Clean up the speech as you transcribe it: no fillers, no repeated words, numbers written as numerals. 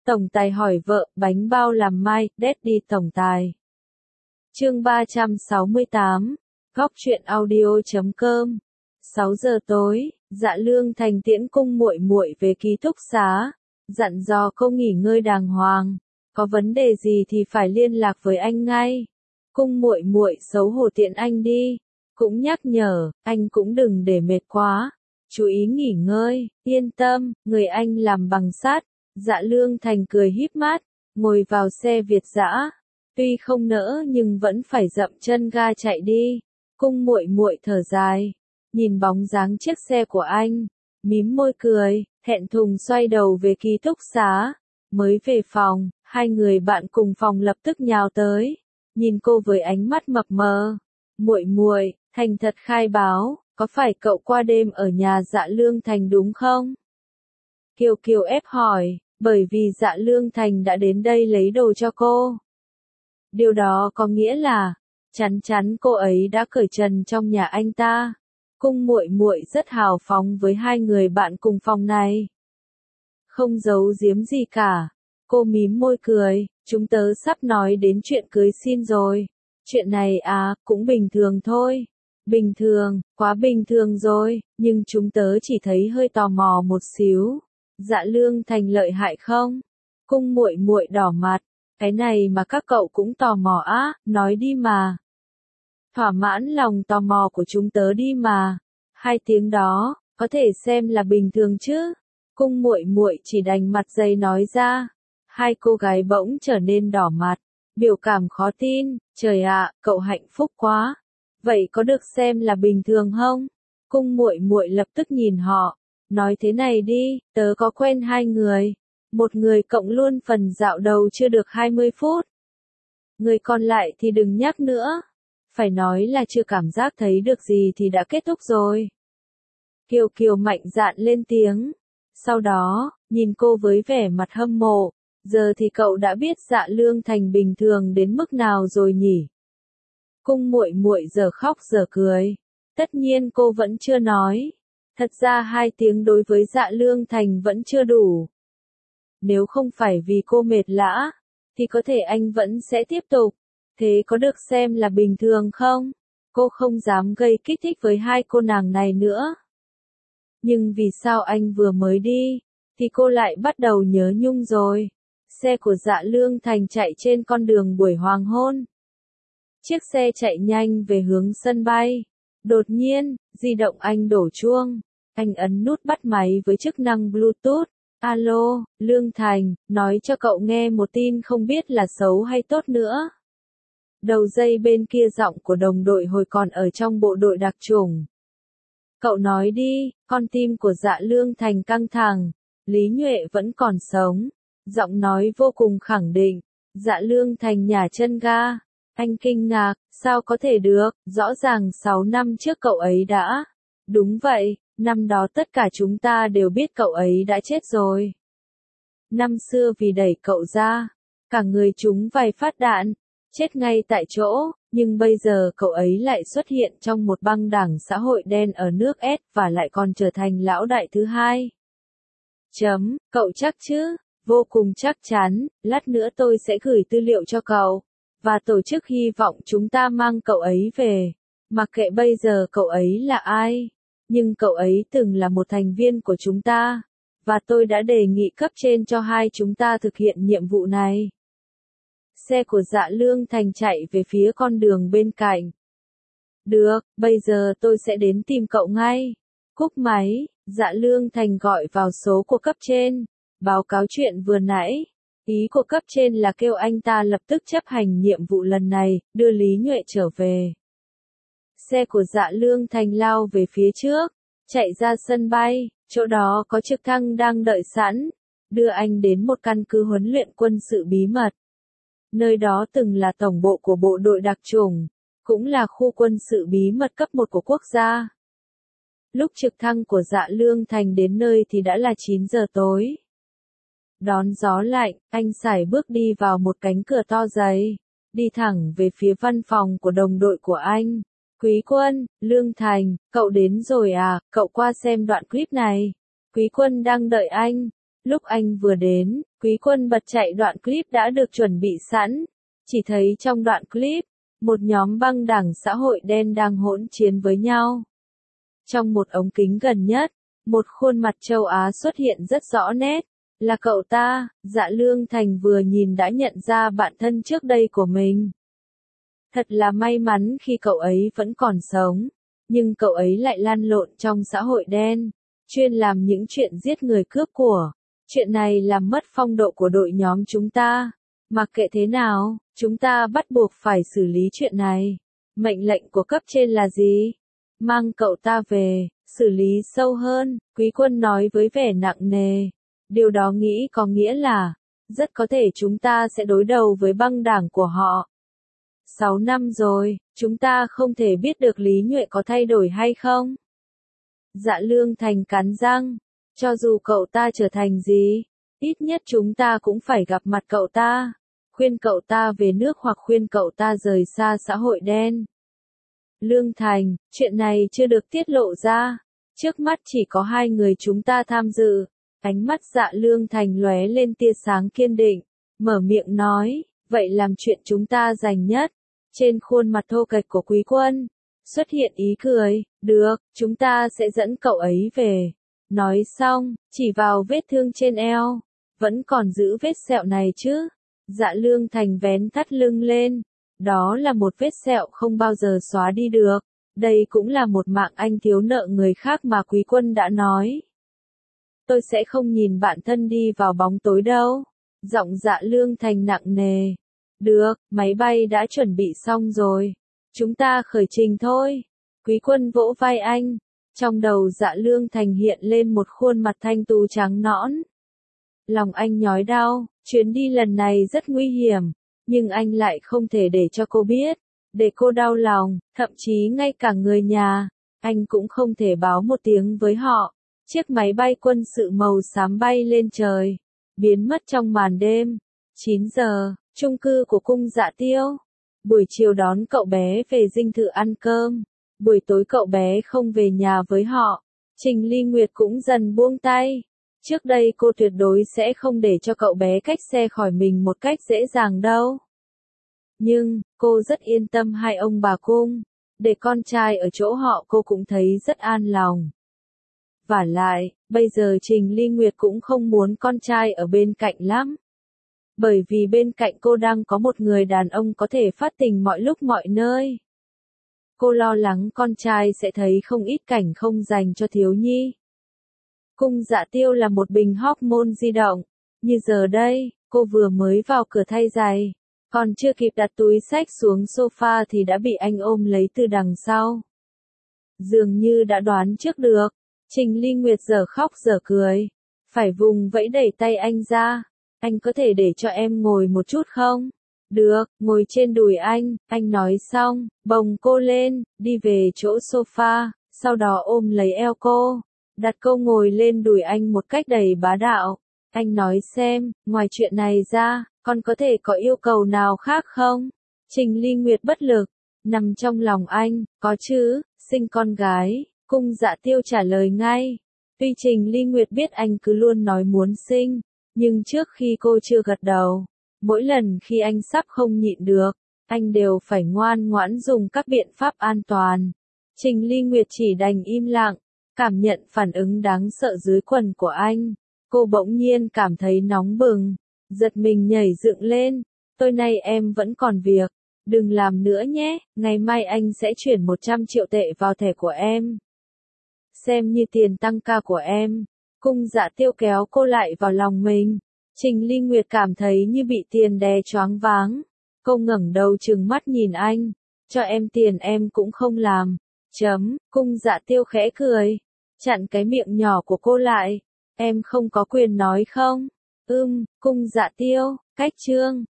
Tổng tài hỏi vợ, bánh bao làm mai, Daddy tổng tài. Chương 368, góc truyện audio.com. 6 giờ tối, Dạ Lương Thành tiễn Cung muội muội về ký túc xá, dặn dò cô nghỉ ngơi đàng hoàng, có vấn đề gì thì phải liên lạc với anh ngay. Cung muội muội xấu hổ tiện anh đi, cũng nhắc nhở, anh cũng đừng để mệt quá, chú ý nghỉ ngơi, yên tâm, người anh làm bằng sắt. Dạ Lương Thành cười híp mắt, ngồi vào xe Việt dã, tuy không nỡ nhưng vẫn phải dậm chân ga chạy đi. Cung muội muội thở dài, nhìn bóng dáng chiếc xe của anh, mím môi cười, thẹn thùng xoay đầu về ký túc xá. Mới về phòng, hai người bạn cùng phòng lập tức nhào tới, nhìn cô với ánh mắt mập mờ. Muội muội, thành thật khai báo, có phải cậu qua đêm ở nhà Dạ Lương Thành đúng không? Kiều Kiều ép hỏi, bởi vì Dạ Lương Thành đã đến đây lấy đồ cho cô. Điều đó có nghĩa là, chắn chắn cô ấy đã cởi trần trong nhà anh ta. Cung muội muội rất hào phóng với hai người bạn cùng phòng này. Không giấu giếm gì cả. Cô mím môi cười, chúng tớ sắp nói đến chuyện cưới xin rồi. Chuyện này à, cũng bình thường thôi. Bình thường, quá bình thường rồi, nhưng chúng tớ chỉ thấy hơi tò mò một xíu. Dạ Lương Thành lợi hại không? Cung muội muội đỏ mặt, cái này mà các cậu cũng tò mò á, nói đi mà. Thỏa mãn lòng tò mò của chúng tớ đi mà. Hai tiếng đó, có thể xem là bình thường chứ? Cung muội muội chỉ đành mặt dày nói ra. Hai cô gái bỗng trở nên đỏ mặt, biểu cảm khó tin, trời ạ, cậu hạnh phúc quá. Vậy có được xem là bình thường không? Cung muội muội lập tức nhìn họ, nói thế này đi, tớ có quen hai người. Một người cộng luôn phần dạo đầu chưa được 20 phút. Người còn lại thì đừng nhắc nữa. Phải nói là chưa cảm giác thấy được gì thì đã kết thúc rồi. Kiều Kiều mạnh dạn lên tiếng. Sau đó, nhìn cô với vẻ mặt hâm mộ. Giờ thì cậu đã biết Dạ Lương Thành bình thường đến mức nào rồi nhỉ? Cung muội muội giờ khóc giờ cười. Tất nhiên cô vẫn chưa nói. Thật ra 2 tiếng đối với Dạ Lương Thành vẫn chưa đủ. Nếu không phải vì cô mệt lã, thì có thể anh vẫn sẽ tiếp tục. Thế có được xem là bình thường không? Cô không dám gây kích thích với hai cô nàng này nữa. Nhưng vì sao anh vừa mới đi, thì cô lại bắt đầu nhớ nhung rồi. Xe của Dạ Lương Thành chạy trên con đường buổi hoàng hôn. Chiếc xe chạy nhanh về hướng sân bay. Đột nhiên, di động anh đổ chuông. Anh ấn nút bắt máy với chức năng Bluetooth. Alo, Lương Thành, nói cho cậu nghe một tin không biết là xấu hay tốt nữa. Đầu dây bên kia giọng của đồng đội hồi còn ở trong bộ đội đặc chủng. Cậu nói đi, con tim của Dạ Lương Thành căng thẳng. Lý Nhuệ vẫn còn sống. Giọng nói vô cùng khẳng định. Dạ Lương Thành nhả chân ga. Anh kinh ngạc, sao có thể được, rõ ràng 6 năm trước cậu ấy đã. Đúng vậy, năm đó tất cả chúng ta đều biết cậu ấy đã chết rồi. Năm xưa vì đẩy cậu ra, cả người chúng vài phát đạn, chết ngay tại chỗ, nhưng bây giờ cậu ấy lại xuất hiện trong một băng đảng xã hội đen ở nước S và lại còn trở thành lão đại thứ hai. Cậu chắc chứ? Vô cùng chắc chắn, lát nữa tôi sẽ gửi tư liệu cho cậu, và tổ chức hy vọng chúng ta mang cậu ấy về. Mặc kệ bây giờ cậu ấy là ai, nhưng cậu ấy từng là một thành viên của chúng ta, và tôi đã đề nghị cấp trên cho hai chúng ta thực hiện nhiệm vụ này. Xe của Dạ Lương Thành chạy về phía con đường bên cạnh. Được, bây giờ tôi sẽ đến tìm cậu ngay. Cúp máy, Dạ Lương Thành gọi vào số của cấp trên, báo cáo chuyện vừa nãy. Ý của cấp trên là kêu anh ta lập tức chấp hành nhiệm vụ lần này, đưa Lý Nhuệ trở về. Xe của Dạ Lương Thành lao về phía trước, chạy ra sân bay, chỗ đó có trực thăng đang đợi sẵn, đưa anh đến một căn cứ huấn luyện quân sự bí mật. Nơi đó từng là tổng bộ của bộ đội đặc chủng, cũng là khu quân sự bí mật cấp 1 của quốc gia. Lúc trực thăng của Dạ Lương Thành đến nơi thì đã là 9 giờ tối. Đón gió lạnh, anh sải bước đi vào một cánh cửa to dày, đi thẳng về phía văn phòng của đồng đội của anh. Quý Quân, Lương Thành, cậu đến rồi à, cậu qua xem đoạn clip này. Quý Quân đang đợi anh. Lúc anh vừa đến, Quý Quân bật chạy đoạn clip đã được chuẩn bị sẵn. Chỉ thấy trong đoạn clip, một nhóm băng đảng xã hội đen đang hỗn chiến với nhau. Trong một ống kính gần nhất, một khuôn mặt châu Á xuất hiện rất rõ nét. Là cậu ta. Dạ Lương Thành vừa nhìn đã nhận ra bạn thân trước đây của mình. Thật là may mắn khi cậu ấy vẫn còn sống. Nhưng cậu ấy lại lăn lộn trong xã hội đen, chuyên làm những chuyện giết người cướp của. Chuyện này làm mất phong độ của đội nhóm chúng ta. Mặc kệ thế nào, chúng ta bắt buộc phải xử lý chuyện này. Mệnh lệnh của cấp trên là gì? Mang cậu ta về, xử lý sâu hơn, Quý Quân nói với vẻ nặng nề. Điều đó nghĩ có nghĩa là, rất có thể chúng ta sẽ đối đầu với băng đảng của họ. 6 năm rồi, chúng ta không thể biết được Lý Nhuệ có thay đổi hay không. Dạ Lương Thành cắn răng, cho dù cậu ta trở thành gì, ít nhất chúng ta cũng phải gặp mặt cậu ta, khuyên cậu ta về nước hoặc khuyên cậu ta rời xa xã hội đen. Lương Thành, chuyện này chưa được tiết lộ ra, trước mắt chỉ có 2 người chúng ta tham dự. Ánh mắt Dạ Lương Thành lóe lên tia sáng kiên định, mở miệng nói, vậy làm chuyện chúng ta dành nhất. Trên khuôn mặt thô kệch của Quý Quân, xuất hiện ý cười, được, chúng ta sẽ dẫn cậu ấy về. Nói xong, chỉ vào vết thương trên eo, vẫn còn giữ vết sẹo này chứ. Dạ Lương Thành vén thắt lưng lên, đó là một vết sẹo không bao giờ xóa đi được. Đây cũng là một mạng anh thiếu nợ người khác mà Quý Quân đã nói. Tôi sẽ không nhìn bạn thân đi vào bóng tối đâu. Giọng Dạ Lương Thành nặng nề. Được, máy bay đã chuẩn bị xong rồi. Chúng ta khởi trình thôi. Quý Quân vỗ vai anh. Trong đầu Dạ Lương Thành hiện lên một khuôn mặt thanh tú trắng nõn. Lòng anh nhói đau, chuyến đi lần này rất nguy hiểm. Nhưng anh lại không thể để cho cô biết. Để cô đau lòng, thậm chí ngay cả người nhà. Anh cũng không thể báo một tiếng với họ. Chiếc máy bay quân sự màu xám bay lên trời, biến mất trong màn đêm. 9 giờ, chung cư của cung Dạ Tiêu. Buổi chiều đón cậu bé về dinh thự ăn cơm. Buổi tối cậu bé không về nhà với họ. Trình Ly Nguyệt cũng dần buông tay. Trước đây cô tuyệt đối sẽ không để cho cậu bé cách xe khỏi mình một cách dễ dàng đâu. Nhưng, cô rất yên tâm hai ông bà cung. Để con trai ở chỗ họ cô cũng thấy rất an lòng. Vả lại, bây giờ Trình Ly Nguyệt cũng không muốn con trai ở bên cạnh lắm. Bởi vì bên cạnh cô đang có một người đàn ông có thể phát tình mọi lúc mọi nơi. Cô lo lắng con trai sẽ thấy không ít cảnh không dành cho thiếu nhi. Cung Dạ Tiêu là một bình hormone di động. Như giờ đây, cô vừa mới vào cửa thay giày. Còn chưa kịp đặt túi xách xuống sofa thì đã bị anh ôm lấy từ đằng sau. Dường như đã đoán trước được. Trình Ly Nguyệt giờ khóc giờ cười. Phải vùng vẫy đẩy tay anh ra. Anh có thể để cho em ngồi một chút không? Được, ngồi trên đùi anh nói xong, bồng cô lên, đi về chỗ sofa, sau đó ôm lấy eo cô, đặt cô ngồi lên đùi anh một cách đầy bá đạo. Anh nói xem, ngoài chuyện này ra, con có thể có yêu cầu nào khác không? Trình Ly Nguyệt bất lực, nằm trong lòng anh, có chứ, sinh con gái. Cung Dạ Tiêu trả lời ngay. Tuy Trình Ly Nguyệt biết anh cứ luôn nói muốn sinh, nhưng trước khi cô chưa gật đầu, mỗi lần khi anh sắp không nhịn được, anh đều phải ngoan ngoãn dùng các biện pháp an toàn. Trình Ly Nguyệt chỉ đành im lặng, cảm nhận phản ứng đáng sợ dưới quần của anh. Cô bỗng nhiên cảm thấy nóng bừng, giật mình nhảy dựng lên. Tối nay em vẫn còn việc, đừng làm nữa nhé, ngày mai anh sẽ chuyển 100 triệu tệ vào thẻ của em. Xem như tiền tăng ca của em. Cung Dạ Tiêu kéo cô lại vào lòng mình. Trình Ly Nguyệt cảm thấy như bị tiền đè choáng váng. Cô ngẩng đầu trừng mắt nhìn anh. Cho em tiền em cũng không làm. Cung Dạ Tiêu khẽ cười. Chặn cái miệng nhỏ của cô lại. Em không có quyền nói không? Cung Dạ Tiêu, cách chương.